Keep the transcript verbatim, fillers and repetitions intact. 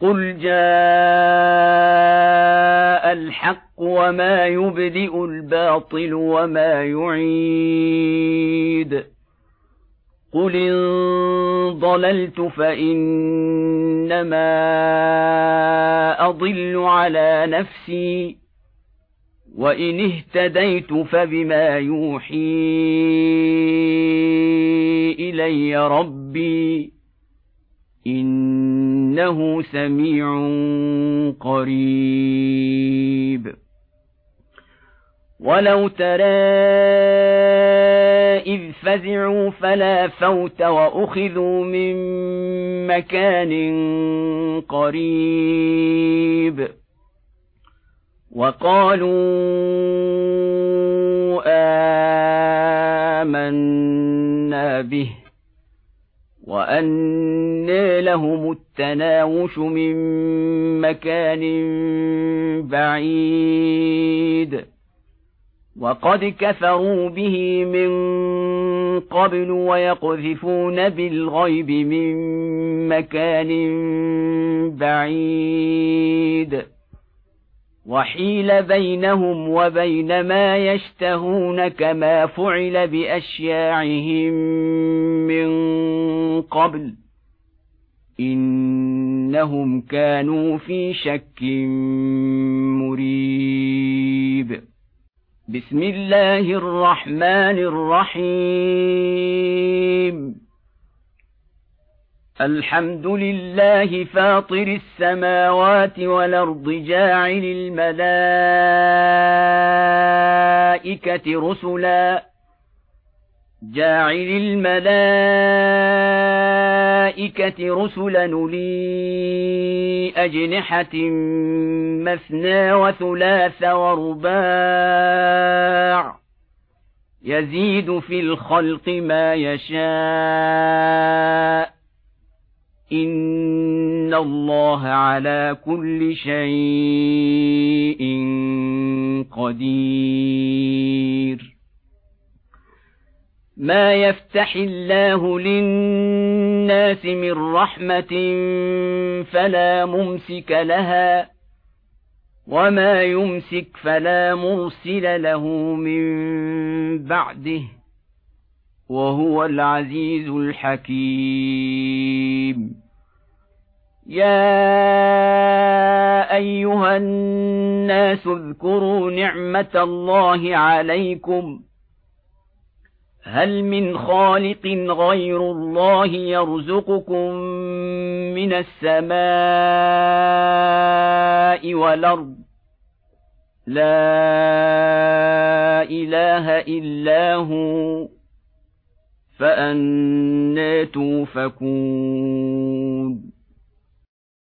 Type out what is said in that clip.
قل جاء الحق وما يبدئ الباطل وما يعيد قل إن ضللت فإنما أضل على نفسي وإن اهتديت فبما يوحي إلي ربي إنه سميع قريب ولو ترى إذ فزعوا فلا فوت وأخذوا من مكان قريب وقالوا آمنا به وأنى لهم التناوش من مكان بعيد وقد كفروا به من قبل ويقذفون بالغيب من مكان بعيد وحيل بينهم وبين ما يشتهون كما فعل بأشياعهم من قبل إنهم كانوا في شك مريب بسم الله الرحمن الرحيم الحمد لله فاطر السماوات والأرض جاعل الملائكة رسلا جاعل الملائكة رسلا أولي أجنحة مثنى وثلاث ورباع يزيد في الخلق ما يشاء إن الله على كل شيء قدير ما يفتح الله للناس من رحمة فلا ممسك لها وما يمسك فلا مرسل له من بعده وهو العزيز الحكيم يا أيها الناس اذكروا نعمة الله عليكم هل من خالق غير الله يرزقكم من السماء والأرض لا إله إلا هو فأنى توفكون